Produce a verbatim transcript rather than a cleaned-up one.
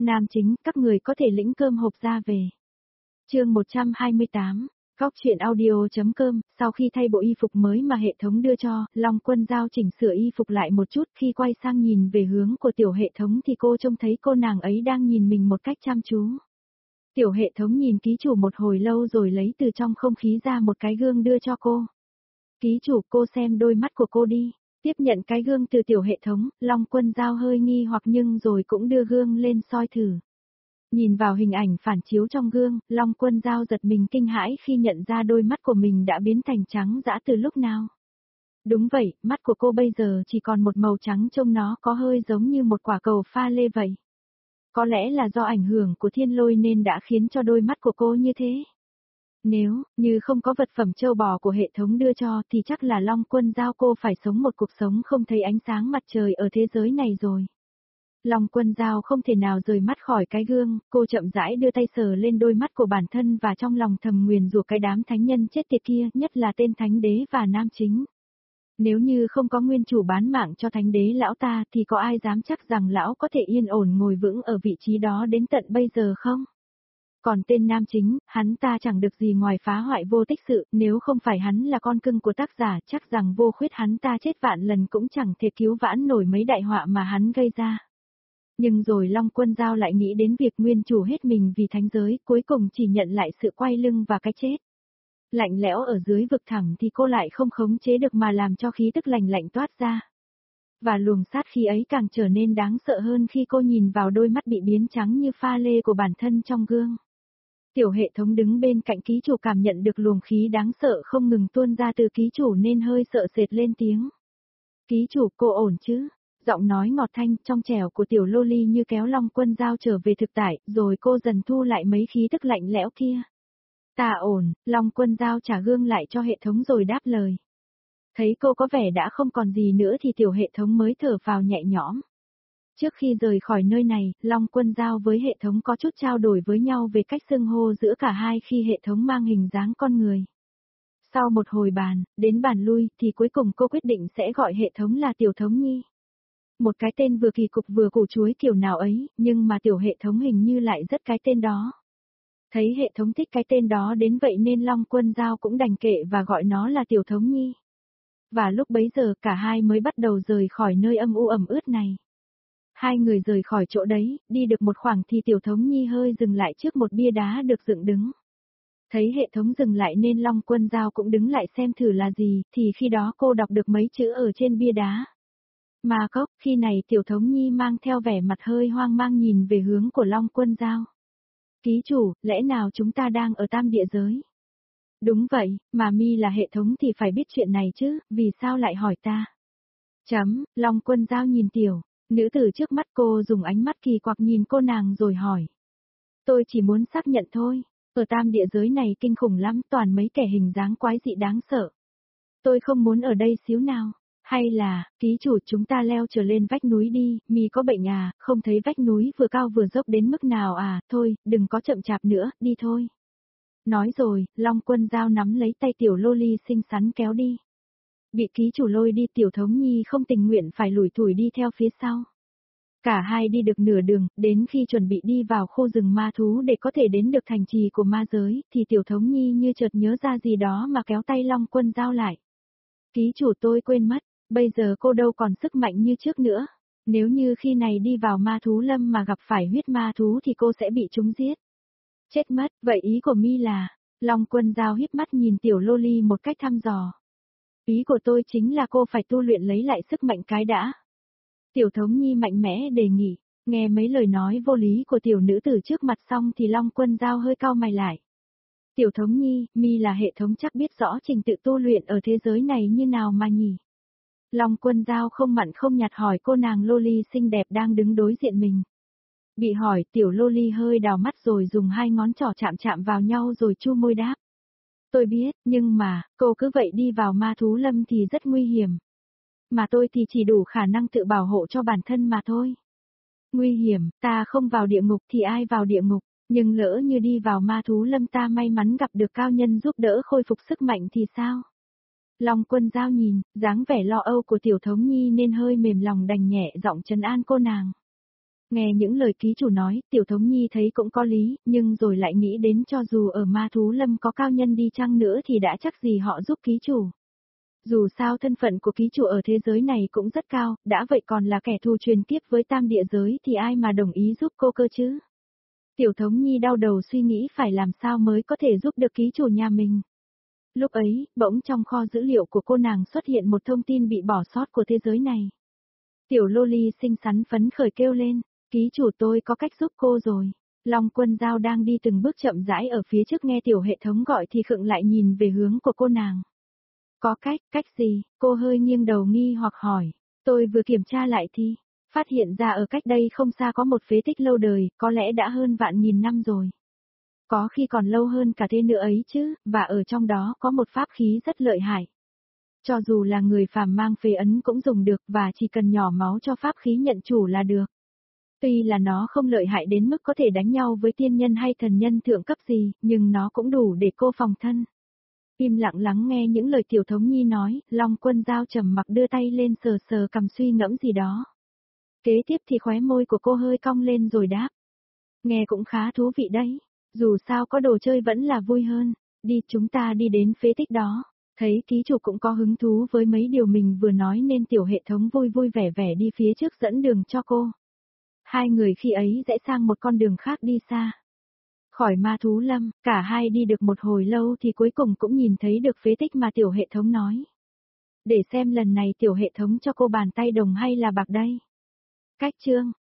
Nam chính, các người có thể lĩnh cơm hộp ra về. Chương một trăm hai mươi tám, Góc truyện audio.com, sau khi thay bộ y phục mới mà hệ thống đưa cho, Long Quân Giao chỉnh sửa y phục lại một chút, khi quay sang nhìn về hướng của tiểu hệ thống thì cô trông thấy cô nàng ấy đang nhìn mình một cách chăm chú. Tiểu hệ thống nhìn ký chủ một hồi lâu rồi lấy từ trong không khí ra một cái gương đưa cho cô. Ký chủ, cô xem đôi mắt của cô đi. Tiếp nhận cái gương từ tiểu hệ thống, Long Quân Giao hơi nghi hoặc nhưng rồi cũng đưa gương lên soi thử. Nhìn vào hình ảnh phản chiếu trong gương, Long Quân Giao giật mình kinh hãi khi nhận ra đôi mắt của mình đã biến thành trắng dã từ lúc nào. Đúng vậy, mắt của cô bây giờ chỉ còn một màu trắng, trông nó có hơi giống như một quả cầu pha lê vậy. Có lẽ là do ảnh hưởng của thiên lôi nên đã khiến cho đôi mắt của cô như thế. Nếu như không có vật phẩm châu bò của hệ thống đưa cho thì chắc là Long Quân Giao cô phải sống một cuộc sống không thấy ánh sáng mặt trời ở thế giới này rồi. Long Quân Giao không thể nào rời mắt khỏi cái gương, cô chậm rãi đưa tay sờ lên đôi mắt của bản thân và trong lòng thầm nguyền rủa cái đám thánh nhân chết tiệt kia, nhất là tên thánh đế và nam chính. Nếu như không có nguyên chủ bán mạng cho thánh đế lão ta thì có ai dám chắc rằng lão có thể yên ổn ngồi vững ở vị trí đó đến tận bây giờ không? Còn tên nam chính, hắn ta chẳng được gì ngoài phá hoại vô tích sự, nếu không phải hắn là con cưng của tác giả chắc rằng vô khuyết hắn ta chết vạn lần cũng chẳng thể cứu vãn nổi mấy đại họa mà hắn gây ra. Nhưng rồi Long Quân Giao lại nghĩ đến việc nguyên chủ hết mình vì thánh giới, cuối cùng chỉ nhận lại sự quay lưng và cái chết. Lạnh lẽo ở dưới vực thẳm thì cô lại không khống chế được mà làm cho khí tức lạnh lạnh toát ra. Và luồng sát khí ấy càng trở nên đáng sợ hơn khi cô nhìn vào đôi mắt bị biến trắng như pha lê của bản thân trong gương. Tiểu hệ thống đứng bên cạnh ký chủ cảm nhận được luồng khí đáng sợ không ngừng tuôn ra từ ký chủ nên hơi sợ sệt lên tiếng. Ký chủ, cô ổn chứ? Giọng nói ngọt thanh trong trẻo của tiểu loli như kéo Long Quân Giao trở về thực tại, rồi cô dần thu lại mấy khí tức lạnh lẽo kia. Ta ổn, Long Quân Giao trả gương lại cho hệ thống rồi đáp lời. Thấy cô có vẻ đã không còn gì nữa thì tiểu hệ thống mới thở phào nhẹ nhõm. Trước khi rời khỏi nơi này, Long Quân Giao với hệ thống có chút trao đổi với nhau về cách xưng hô giữa cả hai khi hệ thống mang hình dáng con người. Sau một hồi bàn, đến bàn lui thì cuối cùng cô quyết định sẽ gọi hệ thống là Tiểu Thống Nhi. Một cái tên vừa kỳ cục vừa củ chuối kiểu nào ấy, nhưng mà tiểu hệ thống hình như lại rất cái tên đó. Thấy hệ thống thích cái tên đó đến vậy nên Long Quân Giao cũng đành kệ và gọi nó là Tiểu Thống Nhi. Và lúc bấy giờ cả hai mới bắt đầu rời khỏi nơi âm u ẩm ướt này. Hai người rời khỏi chỗ đấy, đi được một khoảng thì Tiểu Thống Nhi hơi dừng lại trước một bia đá được dựng đứng. Thấy hệ thống dừng lại nên Long Quân Giao cũng đứng lại xem thử là gì, thì khi đó cô đọc được mấy chữ ở trên bia đá. Ma cốc, khi này Tiểu Thống Nhi mang theo vẻ mặt hơi hoang mang nhìn về hướng của Long Quân Giao. Ký chủ, lẽ nào chúng ta đang ở tam địa giới? Đúng vậy, mà mi là hệ thống thì phải biết chuyện này chứ, vì sao lại hỏi ta? Chấm, Long Quân Giao nhìn tiểu, nữ tử trước mắt cô dùng ánh mắt kỳ quặc nhìn cô nàng rồi hỏi. Tôi chỉ muốn xác nhận thôi, ở tam địa giới này kinh khủng lắm, toàn mấy kẻ hình dáng quái dị đáng sợ. Tôi không muốn ở đây xíu nào. Hay là, ký chủ chúng ta leo trở lên vách núi đi, mi có bệnh à, không thấy vách núi vừa cao vừa dốc đến mức nào à, thôi, đừng có chậm chạp nữa, đi thôi. Nói rồi, Long Quân Giao nắm lấy tay tiểu loli xinh xắn kéo đi. Bị ký chủ lôi đi Tiểu Thống Nhi không tình nguyện phải lủi thủi đi theo phía sau. Cả hai đi được nửa đường, đến khi chuẩn bị đi vào khu rừng ma thú để có thể đến được thành trì của ma giới, thì Tiểu Thống Nhi như chợt nhớ ra gì đó mà kéo tay Long Quân Giao lại. Ký chủ tôi quên mất. Bây giờ cô đâu còn sức mạnh như trước nữa. Nếu như khi này đi vào ma thú lâm mà gặp phải huyết ma thú thì cô sẽ bị chúng giết. Chết mất, vậy ý của mi là, Long Quân Giao híp mắt nhìn tiểu loli một cách thăm dò. Ý của tôi chính là cô phải tu luyện lấy lại sức mạnh cái đã. Tiểu Thống Nhi mạnh mẽ đề nghị, nghe mấy lời nói vô lý của tiểu nữ tử trước mặt xong thì Long Quân Giao hơi cau mày lại. Tiểu Thống Nhi, mi là hệ thống chắc biết rõ trình tự tu luyện ở thế giới này như nào mà nhỉ? Long Quân Giao không mặn không nhạt hỏi cô nàng loli xinh đẹp đang đứng đối diện mình. Bị hỏi tiểu loli hơi đào mắt rồi dùng hai ngón trỏ chạm chạm vào nhau rồi chu môi đáp. Tôi biết, nhưng mà, cô cứ vậy đi vào ma thú lâm thì rất nguy hiểm. Mà tôi thì chỉ đủ khả năng tự bảo hộ cho bản thân mà thôi. Nguy hiểm, ta không vào địa ngục thì ai vào địa ngục, nhưng lỡ như đi vào ma thú lâm ta may mắn gặp được cao nhân giúp đỡ khôi phục sức mạnh thì sao? Long Quân Giao nhìn, dáng vẻ lo âu của Tiểu Thống Nhi nên hơi mềm lòng đành nhẹ giọng trấn an cô nàng. Nghe những lời ký chủ nói, Tiểu Thống Nhi thấy cũng có lý, nhưng rồi lại nghĩ đến cho dù ở ma thú lâm có cao nhân đi chăng nữa thì đã chắc gì họ giúp ký chủ. Dù sao thân phận của ký chủ ở thế giới này cũng rất cao, đã vậy còn là kẻ thù truyền kiếp với tam địa giới thì ai mà đồng ý giúp cô cơ chứ. Tiểu Thống Nhi đau đầu suy nghĩ phải làm sao mới có thể giúp được ký chủ nhà mình. Lúc ấy, bỗng trong kho dữ liệu của cô nàng xuất hiện một thông tin bị bỏ sót của thế giới này. Tiểu Loli xinh xắn phấn khởi kêu lên, ký chủ tôi có cách giúp cô rồi. Long Quân Giao đang đi từng bước chậm rãi ở phía trước nghe tiểu hệ thống gọi thì khựng lại nhìn về hướng của cô nàng. Có cách, cách gì? Cô hơi nghiêng đầu nghi hoặc hỏi. Tôi vừa kiểm tra lại thì, phát hiện ra ở cách đây không xa có một phế tích lâu đời, có lẽ đã hơn vạn nghìn năm rồi. Có khi còn lâu hơn cả thế nữa ấy chứ, và ở trong đó có một pháp khí rất lợi hại. Cho dù là người phàm mang phế ấn cũng dùng được và chỉ cần nhỏ máu cho pháp khí nhận chủ là được. Tuy là nó không lợi hại đến mức có thể đánh nhau với tiên nhân hay thần nhân thượng cấp gì, nhưng nó cũng đủ để cô phòng thân. Im lặng lắng nghe những lời Tiểu Thống Nhi nói, Long Quân Giao trầm mặc đưa tay lên sờ sờ cầm suy ngẫm gì đó. Kế tiếp thì khóe môi của cô hơi cong lên rồi đáp. Nghe cũng khá thú vị đấy, dù sao có đồ chơi vẫn là vui hơn, đi chúng ta đi đến phế tích đó. Thấy ký chủ cũng có hứng thú với mấy điều mình vừa nói nên tiểu hệ thống vui vui vẻ vẻ đi phía trước dẫn đường cho cô. Hai người khi ấy rẽ sang một con đường khác đi xa. Khỏi ma thú lâm, cả hai đi được một hồi lâu thì cuối cùng cũng nhìn thấy được phế tích mà tiểu hệ thống nói. Để xem lần này tiểu hệ thống cho cô bàn tay đồng hay là bạc đây. Cách chương